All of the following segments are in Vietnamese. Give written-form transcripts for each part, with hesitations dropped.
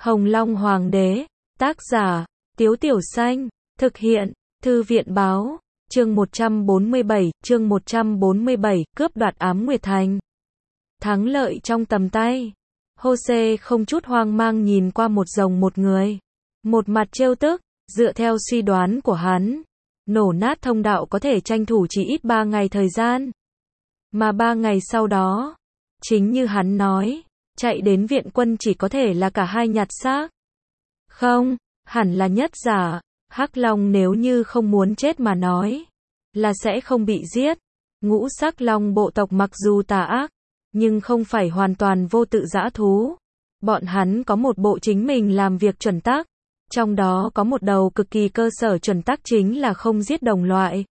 Hồng Long Hoàng đế, tác giả, Tiếu Tiểu Xanh, thực hiện, Thư viện báo, chương 147, cướp đoạt Ám Nguyệt Thành. Thắng lợi trong tầm tay. Jose không chút hoang mang nhìn qua một rồng một người. Một mặt trêu tức, dựa theo suy đoán của hắn, nổ nát thông đạo có thể tranh thủ chỉ ít 3 ngày thời gian. Mà 3 ngày sau đó, chính như hắn nói, chạy đến viện quân chỉ có thể là cả hai nhặt xác. Không, hẳn là nhất giả, Hắc Long nếu như không muốn chết mà nói, là sẽ không bị giết. Ngũ sắc long bộ tộc mặc dù tà ác, nhưng không phải hoàn toàn vô tự dã thú. Bọn hắn có một bộ chính mình làm việc chuẩn tắc, trong đó có một đầu cực kỳ cơ sở chuẩn tắc chính là không giết đồng loại.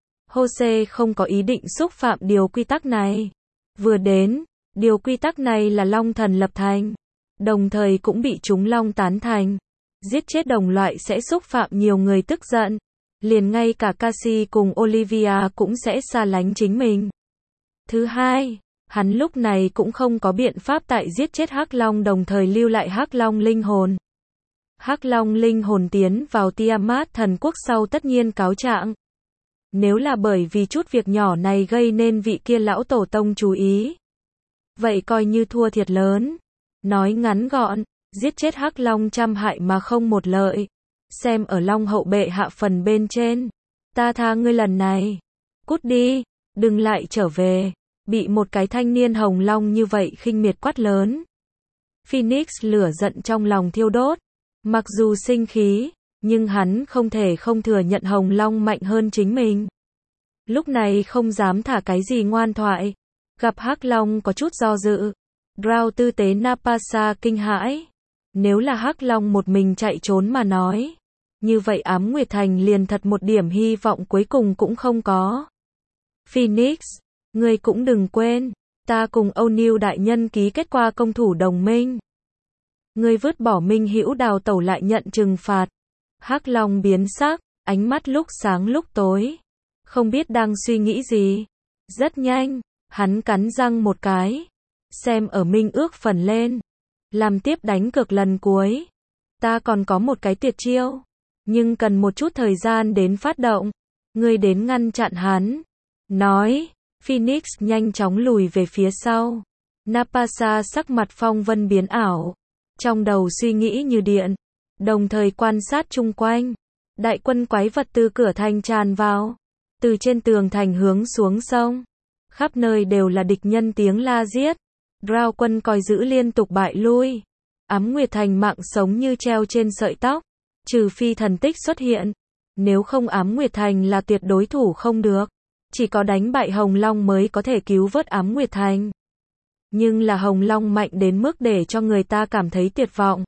Jose không có ý định xúc phạm điều quy tắc này. Vừa đến, điều quy tắc này là Long Thần lập thành, đồng thời cũng bị chúng Long tán thành. Giết chết đồng loại sẽ xúc phạm nhiều người tức giận, liền ngay cả Cassie cùng Olivia cũng sẽ xa lánh chính mình. Thứ hai, hắn lúc này cũng không có biện pháp tại giết chết Hắc Long đồng thời lưu lại Hắc Long linh hồn. Hắc Long linh hồn tiến vào Tiamat thần quốc sau tất nhiên cáo trạng. Nếu là bởi vì chút việc nhỏ này gây nên vị kia lão tổ tông chú ý, vậy coi như thua thiệt lớn. Nói ngắn gọn, giết chết Hắc Long trăm hại mà không một lợi. Xem ở Long hậu bệ hạ phần bên trên, ta tha ngươi lần này. Cút đi, đừng lại trở về. Bị một cái thanh niên Hồng Long như vậy khinh miệt quát lớn. Phoenix lửa giận trong lòng thiêu đốt. Mặc dù sinh khí, nhưng hắn không thể không thừa nhận Hồng Long mạnh hơn chính mình. Lúc này không dám thả cái gì ngoan thoại. Gặp Hắc Long có chút do dự, Drow tư tế Napasa kinh hãi. Nếu là Hắc Long một mình chạy trốn mà nói, như vậy Ám Nguyệt Thành liền thật một điểm hy vọng cuối cùng cũng không có. Phoenix, ngươi cũng đừng quên, ta cùng O'Neill đại nhân ký kết qua công thủ đồng minh. Ngươi vứt bỏ Minh Hữu đào tẩu lại nhận trừng phạt. Hắc Long biến sắc, ánh mắt lúc sáng lúc tối, không biết đang suy nghĩ gì. Rất nhanh, hắn cắn răng một cái, xem ở minh ước phần lên, làm tiếp đánh cược lần cuối. Ta còn có một cái tuyệt chiêu, nhưng cần một chút thời gian đến phát động. Ngươi đến ngăn chặn hắn. Nói, Phoenix nhanh chóng lùi về phía sau. Napasa sắc mặt phong vân biến ảo, trong đầu suy nghĩ như điện, đồng thời quan sát chung quanh. Đại quân quái vật từ cửa thành tràn vào, từ trên tường thành hướng xuống sông. Khắp nơi đều là địch nhân tiếng la giết. Drow quân coi giữ liên tục bại lui. Ám Nguyệt Thành mạng sống như treo trên sợi tóc, trừ phi thần tích xuất hiện. Nếu không Ám Nguyệt Thành là tuyệt đối thủ không được. Chỉ có đánh bại Hồng Long mới có thể cứu vớt Ám Nguyệt Thành. Nhưng là Hồng Long mạnh đến mức để cho người ta cảm thấy tuyệt vọng.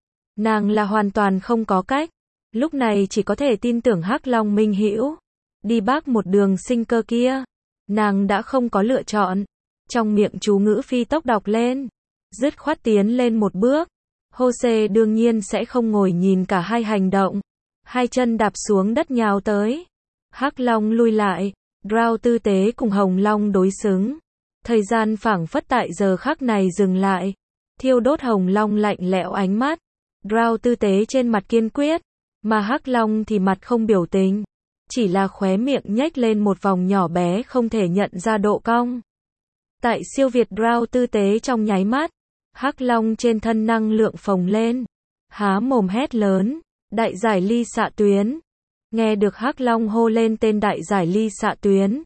Nàng là hoàn toàn không có cách. Lúc này chỉ có thể tin tưởng Hắc Long Minh Hữu đi bác một đường sinh cơ kia. Nàng đã không có lựa chọn. Trong miệng chú ngữ phi tốc đọc lên, dứt khoát tiến lên một bước. Jose đương nhiên sẽ không ngồi nhìn cả hai hành động. Hai chân đạp xuống đất nhào tới. Hắc Long lui lại, Drow tư tế cùng Hồng Long đối xứng. Thời gian phảng phất tại giờ khắc này dừng lại. Thiêu đốt Hồng Long lạnh lẽo ánh mắt. Drow tư tế trên mặt kiên quyết, mà Hắc Long thì mặt không biểu tình, chỉ là khóe miệng nhếch lên một vòng nhỏ bé không thể nhận ra độ cong. Tại siêu việt Drow tư tế trong nháy mắt, Hắc Long trên thân năng lượng phồng lên, há mồm hét lớn, đại giải ly xạ tuyến. Nghe được Hắc Long hô lên tên đại giải ly xạ tuyến,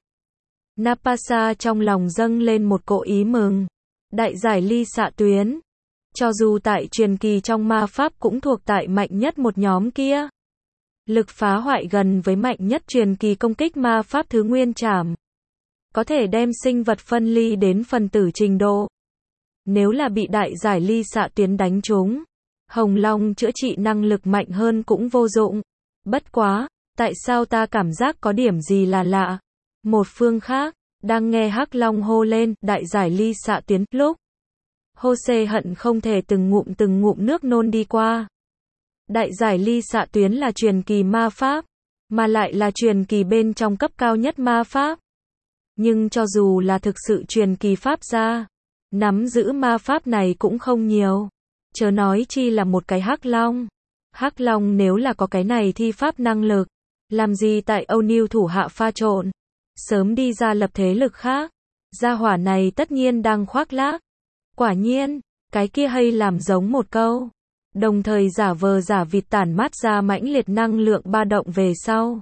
Napasa trong lòng dâng lên một cỗ ý mừng. Đại giải ly xạ tuyến, cho dù tại truyền kỳ trong ma pháp cũng thuộc tại mạnh nhất một nhóm kia. Lực phá hoại gần với mạnh nhất truyền kỳ công kích ma pháp thứ nguyên trảm. Có thể đem sinh vật phân ly đến phần tử trình độ. Nếu là bị đại giải ly xạ tuyến đánh trúng, Hồng Long chữa trị năng lực mạnh hơn cũng vô dụng. Bất quá, tại sao ta cảm giác có điểm gì là lạ? Một phương khác, đang nghe Hắc Long hô lên, đại giải ly xạ tuyến, lúc Jose hận không thể từng ngụm nước nôn đi qua. Đại giải ly xạ tuyến là truyền kỳ ma pháp, mà lại là truyền kỳ bên trong cấp cao nhất ma pháp. Nhưng cho dù là thực sự truyền kỳ pháp gia, nắm giữ ma pháp này cũng không nhiều. chớ nói chi là một cái Hắc Long. Hắc Long nếu là có cái này thi pháp năng lực, làm gì tại O'Neil thủ hạ pha trộn, sớm đi ra lập thế lực khác. Gia hỏa này tất nhiên đang khoác lác. Quả nhiên, cái kia hay làm giống một câu, đồng thời giả vờ giả vịt tản mát ra mãnh liệt năng lượng ba động về sau.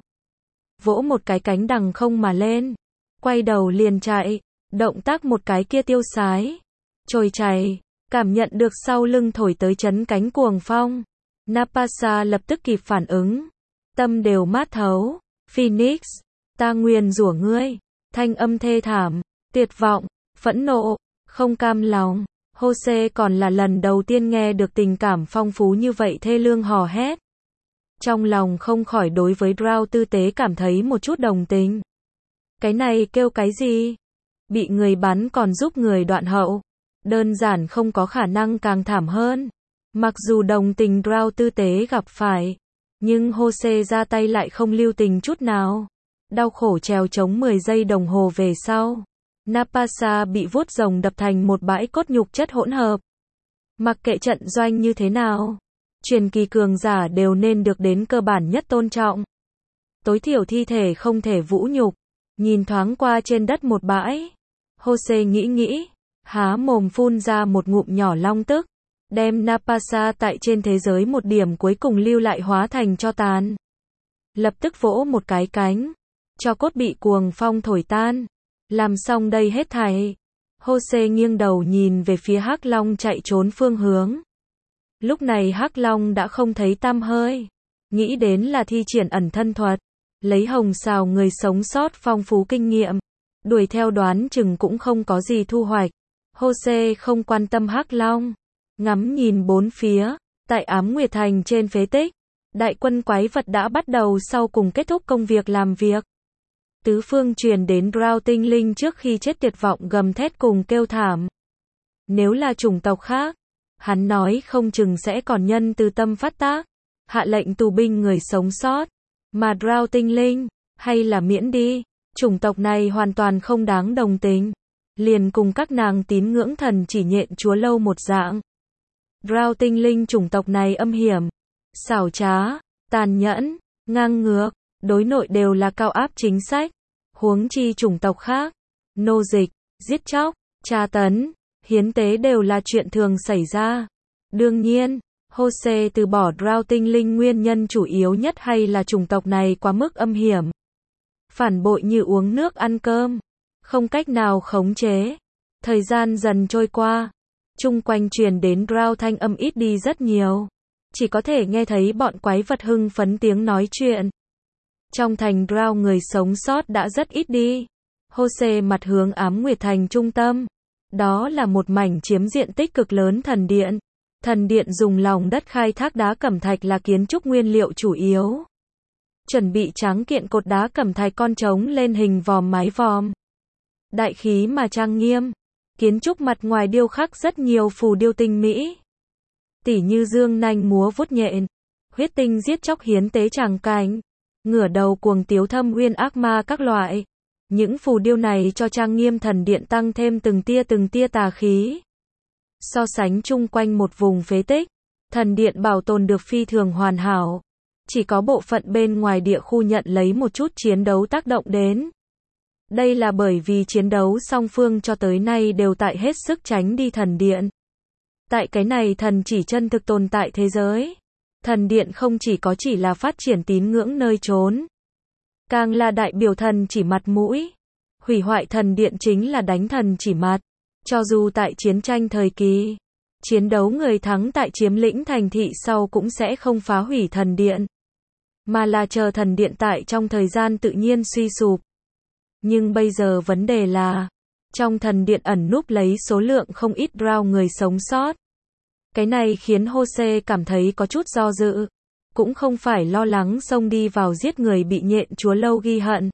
Vỗ một cái cánh đằng không mà lên, quay đầu liền chạy, động tác một cái kia tiêu sái, trồi chảy, cảm nhận được sau lưng thổi tới chấn cánh cuồng phong. Napasa lập tức kịp phản ứng, tâm đều mát thấu. Phoenix, ta nguyền rủa ngươi. Thanh âm thê thảm, tuyệt vọng, phẫn nộ, không cam lòng. Jose còn là lần đầu tiên nghe được tình cảm phong phú như vậy thê lương hò hét. Trong lòng không khỏi đối với Drow tư tế cảm thấy một chút đồng tình. Cái này kêu cái gì? Bị người bắn còn giúp người đoạn hậu. Đơn giản không có khả năng càng thảm hơn. Mặc dù đồng tình Drow tư tế gặp phải, nhưng Jose ra tay lại không lưu tình chút nào. Đau khổ trèo chống 10 giây đồng hồ về sau, Napasa bị vuốt rồng đập thành một bãi cốt nhục chất hỗn hợp. Mặc kệ trận doanh như thế nào, truyền kỳ cường giả đều nên được đến cơ bản nhất tôn trọng. Tối thiểu thi thể không thể vũ nhục. Nhìn thoáng qua trên đất một bãi, Jose nghĩ, há mồm phun ra một ngụm nhỏ long tức, đem Napasa tại trên thế giới một điểm cuối cùng lưu lại hóa thành tro tàn. Lập tức vỗ một cái cánh, cho cốt bị cuồng phong thổi tan. Làm xong đây hết thảy, Jose nghiêng đầu nhìn về phía Hắc Long chạy trốn phương hướng. Lúc này Hắc Long đã không thấy tăm hơi, nghĩ đến là thi triển ẩn thân thuật, lấy hồng xào người sống sót phong phú kinh nghiệm, đuổi theo đoán chừng cũng không có gì thu hoạch. Jose không quan tâm Hắc Long, ngắm nhìn bốn phía, tại Ám Nguyệt Thành trên phế tích, đại quân quái vật đã bắt đầu sau cùng kết thúc công việc làm việc. Tứ phương truyền đến Drow tinh linh trước khi chết tuyệt vọng gầm thét cùng kêu thảm. Nếu là chủng tộc khác, hắn nói không chừng sẽ còn nhân từ tâm phát tác, hạ lệnh tù binh người sống sót. Mà Drow tinh linh, hay là miễn đi, chủng tộc này hoàn toàn không đáng đồng tình. Liền cùng các nàng tín ngưỡng thần chỉ nhện chúa lâu một dạng. Drow tinh linh chủng tộc này âm hiểm, xảo trá, tàn nhẫn, ngang ngược, đối nội đều là cao áp chính sách. Huống chi chủng tộc khác, nô dịch, giết chóc, tra tấn, hiến tế đều là chuyện thường xảy ra. Đương nhiên, Jose từ bỏ Drow tinh linh nguyên nhân chủ yếu nhất hay là chủng tộc này quá mức âm hiểm. Phản bội như uống nước ăn cơm, không cách nào khống chế. Thời gian dần trôi qua, chung quanh truyền đến Drow thanh âm ít đi rất nhiều. Chỉ có thể nghe thấy bọn quái vật hưng phấn tiếng nói chuyện. Trong thành Drow người sống sót đã rất ít đi. Jose mặt hướng Ám Nguyệt Thành trung tâm. Đó là một mảnh chiếm diện tích cực lớn thần điện. Thần điện dùng lòng đất khai thác đá cẩm thạch là kiến trúc nguyên liệu chủ yếu. Chuẩn bị tráng kiện cột đá cẩm thạch con trống lên hình vòm mái vòm. Đại khí mà trang nghiêm. Kiến trúc mặt ngoài điêu khắc rất nhiều phù điêu tinh mỹ. Tỉ như dương nanh múa vuốt nhện, huyết tinh giết chóc hiến tế tràng cảnh, ngửa đầu cuồng tiếu thâm uyên ác ma các loại. Những phù điêu này cho trang nghiêm thần điện tăng thêm từng tia tà khí. So sánh chung quanh một vùng phế tích, thần điện bảo tồn được phi thường hoàn hảo. Chỉ có bộ phận bên ngoài địa khu nhận lấy một chút chiến đấu tác động đến. Đây là bởi vì chiến đấu song phương cho tới nay đều tại hết sức tránh đi thần điện. Tại cái này thần chỉ chân thực tồn tại thế giới, thần điện không chỉ là phát triển tín ngưỡng nơi trốn, càng là đại biểu thần chỉ mặt mũi. Hủy hoại thần điện chính là đánh thần chỉ mặt. Cho dù tại chiến tranh thời kỳ, chiến đấu người thắng tại chiếm lĩnh thành thị sau cũng sẽ không phá hủy thần điện, mà là chờ thần điện tại trong thời gian tự nhiên suy sụp. Nhưng bây giờ vấn đề là, trong thần điện ẩn núp lấy số lượng không ít Drow người sống sót. Cái này khiến Jose cảm thấy có chút do dự. Cũng không phải lo lắng xông đi vào giết người bị nhện chúa lâu ghi hận.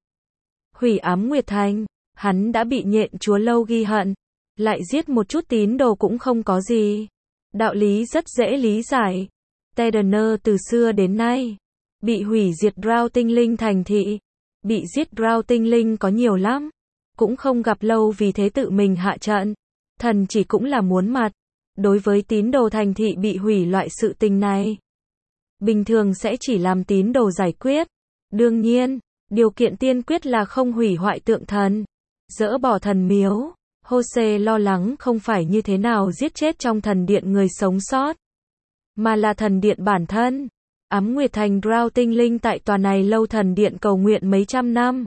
Hủy Ám Nguyệt Thành, hắn đã bị nhện chúa lâu ghi hận. Lại giết một chút tín đồ cũng không có gì. Đạo lý rất dễ lý giải. Tedener từ xưa đến nay, bị hủy diệt Drow tinh linh thành thị. Bị giết Drow tinh linh có nhiều lắm. Cũng không gặp lâu vì thế tự mình hạ trận. Thần chỉ cũng là muốn mặt. Đối với tín đồ thành thị bị hủy loại sự tình này, bình thường sẽ chỉ làm tín đồ giải quyết. Đương nhiên, điều kiện tiên quyết là không hủy hoại tượng thần, dỡ bỏ thần miếu. Jose lo lắng không phải như thế nào giết chết trong thần điện người sống sót, mà là thần điện bản thân. Ám Nguyệt Thành Drow tinh linh tại tòa này lâu thần điện cầu nguyện mấy trăm năm.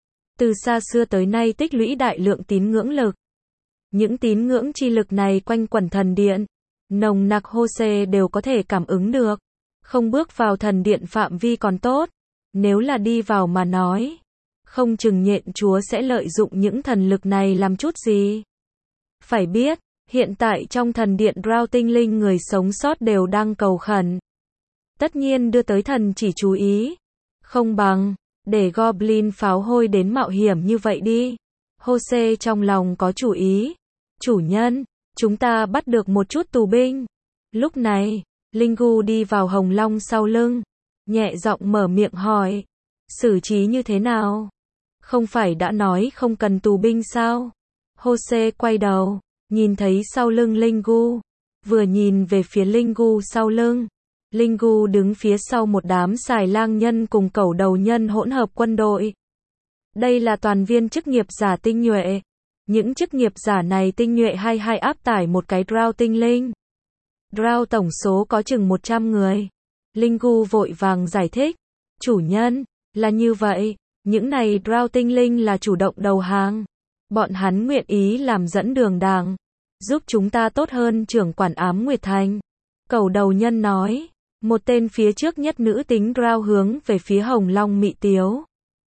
Từ xa xưa tới nay tích lũy đại lượng tín ngưỡng lực. Những tín ngưỡng chi lực này quanh quẩn thần điện, nồng nặc Jose đều có thể cảm ứng được. Không bước vào thần điện phạm vi còn tốt, nếu là đi vào mà nói, không chừng nhện chúa sẽ lợi dụng những thần lực này làm chút gì. Phải biết, hiện tại trong thần điện Drow tinh linh người sống sót đều đang cầu khẩn. Tất nhiên đưa tới thần chỉ chú ý. Không bằng, để Goblin pháo hôi đến mạo hiểm như vậy đi. Jose trong lòng có chủ ý. Chủ nhân, chúng ta bắt được một chút tù binh. Lúc này, Lingu đi vào Hồng Long sau lưng. Nhẹ giọng mở miệng hỏi. Xử trí như thế nào? Không phải đã nói không cần tù binh sao? Jose quay đầu, nhìn thấy sau lưng Lingu. Vừa nhìn về phía Lingu sau lưng. Lingu đứng phía sau một đám xài lang nhân cùng cẩu đầu nhân hỗn hợp quân đội. Đây là toàn viên chức nghiệp giả tinh nhuệ. Những chức nghiệp giả này tinh nhuệ hay áp tải một cái Drow tinh linh. Drow tổng số có chừng 100 người. Lingu vội vàng giải thích. Chủ nhân, là như vậy, những này Drow tinh linh là chủ động đầu hàng. Bọn hắn nguyện ý làm dẫn đường đàng, giúp chúng ta tốt hơn trưởng quản Ám Nguyệt Thành. Cẩu đầu nhân nói. Một tên phía trước nhất nữ tính Drow hướng về phía Hồng Long mị tiếu.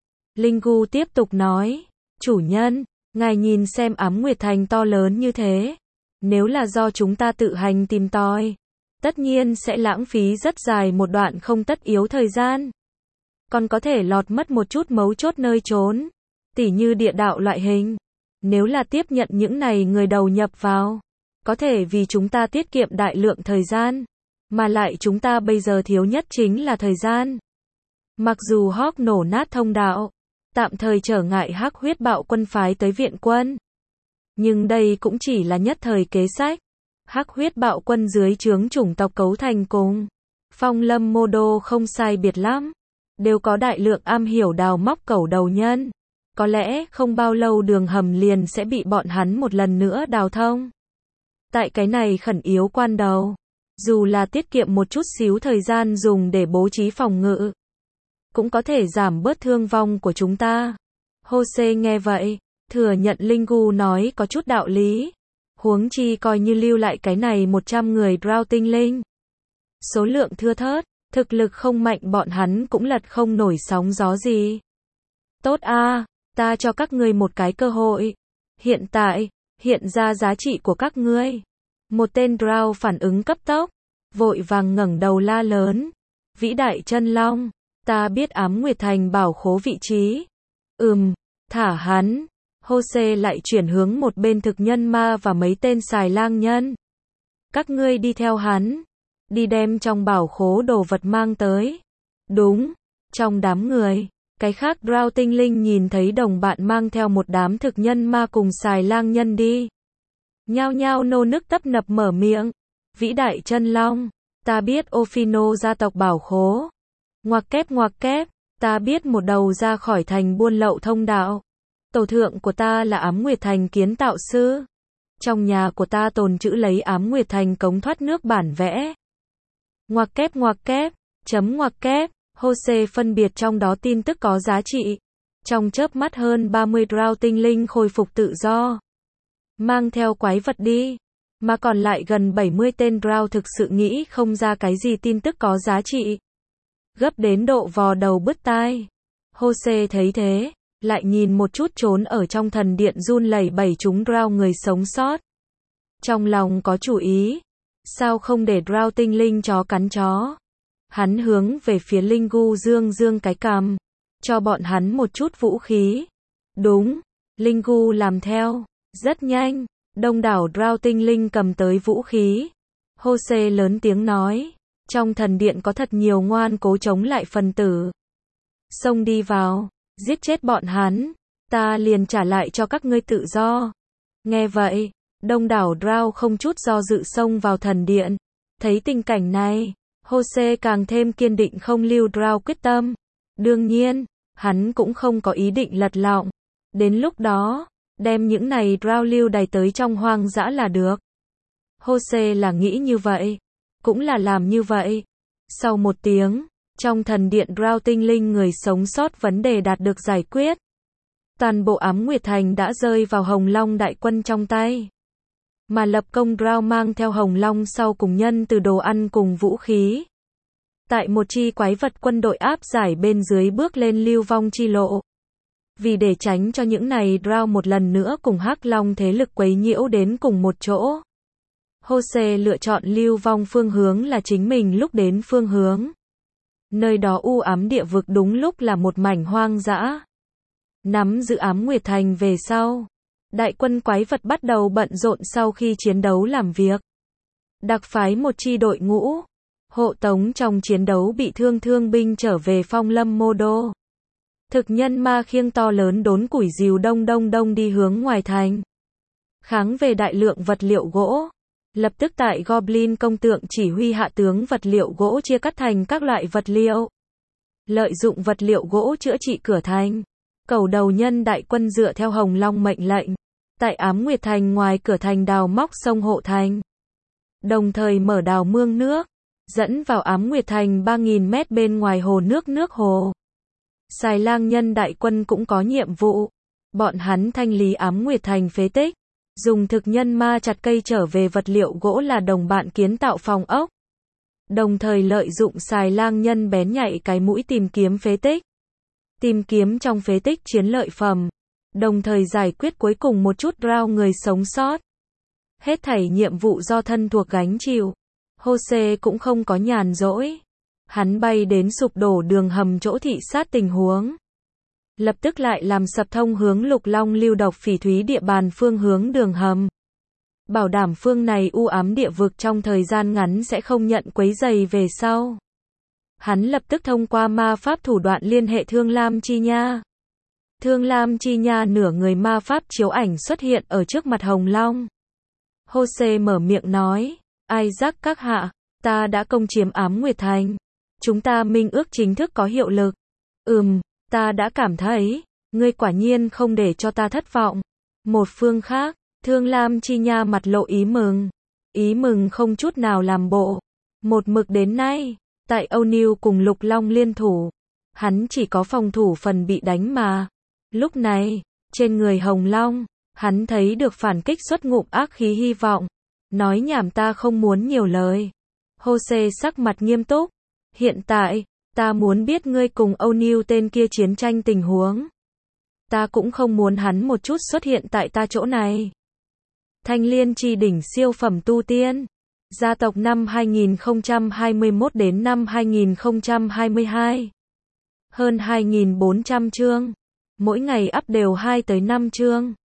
Lingu tiếp tục nói. Chủ nhân, ngài nhìn xem Ám Nguyệt Thành to lớn như thế. Nếu là do chúng ta tự hành tìm tòi, tất nhiên sẽ lãng phí rất dài một đoạn không tất yếu thời gian. Còn có thể lọt mất một chút mấu chốt nơi trốn, tỉ như địa đạo loại hình. Nếu là tiếp nhận những này người đầu nhập vào, có thể vì chúng ta tiết kiệm đại lượng thời gian. Mà lại chúng ta bây giờ thiếu nhất chính là thời gian. Mặc dù Hawk nổ nát thông đạo, tạm thời trở ngại Hắc huyết bạo quân phái tới viện quân. Nhưng đây cũng chỉ là nhất thời kế sách. Hắc huyết bạo quân dưới trướng chủng tộc cấu thành cùng Phong Lâm Mô Đô không sai biệt lắm. Đều có đại lượng am hiểu đào móc cẩu đầu nhân. Có lẽ không bao lâu đường hầm liền sẽ bị bọn hắn một lần nữa đào thông. Tại cái này khẩn yếu quan đầu, dù là tiết kiệm một chút xíu thời gian dùng để bố trí phòng ngự, cũng có thể giảm bớt thương vong của chúng ta. Jose nghe vậy, thừa nhận Lingu nói có chút đạo lý. Huống chi coi như lưu lại cái này 100 người Drow tinh linh. Số lượng thưa thớt, thực lực không mạnh bọn hắn cũng lật không nổi sóng gió gì. Tốt a, ta cho các ngươi một cái cơ hội. Hiện tại, hiện ra giá trị của các ngươi. Một tên Drow phản ứng cấp tốc, vội vàng ngẩng đầu la lớn. Vĩ đại chân long, ta biết Ám Nguyệt Thành bảo khố vị trí. Thả hắn. Jose lại chuyển hướng một bên thực nhân ma và mấy tên xài lang nhân. Các ngươi đi theo hắn, đi đem trong bảo khố đồ vật mang tới. Đúng, trong đám người, cái khác Drow tinh linh nhìn thấy đồng bạn mang theo một đám thực nhân ma cùng xài lang nhân đi. Nhao nhao nô nức tấp nập mở miệng. Vĩ đại chân long, ta biết Ophino gia tộc bảo khố. Ngoặc kép, ta biết một đầu ra khỏi thành buôn lậu thông đạo. Tổ thượng của ta là Ám Nguyệt Thành kiến tạo sư. Trong nhà của ta tồn trữ lấy Ám Nguyệt Thành cống thoát nước bản vẽ. Ngoặc kép, ngoặc kép, Jose phân biệt trong đó tin tức có giá trị. Trong chớp mắt hơn 30 Drow tinh linh khôi phục tự do. Mang theo quái vật đi. Mà còn lại gần 70 tên Drow thực sự nghĩ không ra cái gì tin tức có giá trị. Gấp đến độ vò đầu bứt tai. Jose thấy thế, lại nhìn một chút trốn ở trong thần điện run lẩy bẩy chúng Drow người sống sót. Trong lòng có chủ ý. Sao không để Drow tinh linh chó cắn chó? Hắn hướng về phía Lingu dương cái cằm. Cho bọn hắn một chút vũ khí. Đúng. Lingu làm theo. Rất nhanh. Đông đảo Drow tinh linh cầm tới vũ khí. Jose lớn tiếng nói. Trong thần điện có thật nhiều ngoan cố chống lại phần tử. Xông đi vào. Giết chết bọn hắn. Ta liền trả lại cho các ngươi tự do. Nghe vậy. Đông đảo Drow không chút do dự xông vào thần điện. Thấy tình cảnh này, Jose càng thêm kiên định không lưu Drow quyết tâm. Đương nhiên, hắn cũng không có ý định lật lọng. Đến lúc đó, đem những này Drow lưu đày tới trong hoang dã là được. Jose là nghĩ như vậy, cũng là làm như vậy. Sau một tiếng, trong thần điện Drow tinh linh người sống sót vấn đề đạt được giải quyết. Toàn bộ Ám Nguyệt Thành đã rơi vào Hồng Long đại quân trong tay. Mà lập công Drow mang theo Hồng Long sau cùng nhân từ đồ ăn cùng vũ khí. Tại một chi quái vật quân đội áp giải bên dưới bước lên lưu vong chi lộ. Vì để tránh cho những này Drow một lần nữa cùng Hắc Long thế lực quấy nhiễu đến cùng một chỗ. Jose lựa chọn lưu vong phương hướng là chính mình lúc đến phương hướng. Nơi đó u ám địa vực đúng lúc là một mảnh hoang dã. Nắm giữ Ám Nguyệt Thành về sau. Đại quân quái vật bắt đầu bận rộn sau khi chiến đấu làm việc. Đặc phái một chi đội ngũ. Hộ tống trong chiến đấu bị thương thương binh trở về Phong Lâm Mô Đô. Thực nhân ma khiêng to lớn đốn củi rìu đông đi hướng ngoài thành. Kháng về đại lượng vật liệu gỗ. Lập tức tại Goblin công tượng chỉ huy hạ tướng vật liệu gỗ chia cắt thành các loại vật liệu. Lợi dụng vật liệu gỗ chữa trị cửa thành. Cầu đầu nhân đại quân dựa theo Hồng Long mệnh lệnh. Tại Ám Nguyệt Thành ngoài cửa thành đào móc sông hộ thành. Đồng thời mở đào mương nước. Dẫn vào Ám Nguyệt Thành 3.000 mét bên ngoài hồ nước hồ. Xài Lang nhân đại quân cũng có nhiệm vụ. Bọn hắn thanh lý Ám Nguyệt Thành phế tích. Dùng thực nhân ma chặt cây trở về vật liệu gỗ là đồng bạn kiến tạo phòng ốc. Đồng thời lợi dụng Xài Lang nhân bén nhạy cái mũi tìm kiếm phế tích. Tìm kiếm trong phế tích chiến lợi phẩm. Đồng thời giải quyết cuối cùng một chút Drow người sống sót. Hết thảy nhiệm vụ do thân thuộc gánh chịu. Jose cũng không có nhàn rỗi. Hắn bay đến sụp đổ đường hầm chỗ thị sát tình huống. Lập tức lại làm sập thông hướng Lục Long lưu độc phỉ thúy địa bàn phương hướng đường hầm. Bảo đảm phương này u ám địa vực trong thời gian ngắn sẽ không nhận quấy rầy về sau. Hắn lập tức thông qua ma pháp thủ đoạn liên hệ Thương Lam Chi Nha. Thương Lam Chi Nha nửa người ma pháp chiếu ảnh xuất hiện ở trước mặt Hồng Long. Jose mở miệng nói, Isaac các hạ, ta đã công chiếm Ám Nguyệt Thành. Chúng ta minh ước chính thức có hiệu lực. Ta đã cảm thấy, ngươi quả nhiên không để cho ta thất vọng. Một phương khác, Thương Lam Chi Nha mặt lộ ý mừng không chút nào làm bộ. Một mực đến nay, tại O'Neill cùng Lục Long liên thủ, hắn chỉ có phòng thủ phần bị đánh mà. Lúc này, trên người Hồng Long, hắn thấy được phản kích xuất ngụm ác khí hy vọng. Nói nhảm ta không muốn nhiều lời. Jose sắc mặt nghiêm túc. Hiện tại, ta muốn biết ngươi cùng O'Neill tên kia chiến tranh tình huống. Ta cũng không muốn hắn một chút xuất hiện tại ta chỗ này. Thanh Liên Chi đỉnh siêu phẩm tu tiên. Gia tộc năm 2021 đến năm 2022. Hơn 2.400 chương. Mỗi ngày up đều 2 tới 5 chương.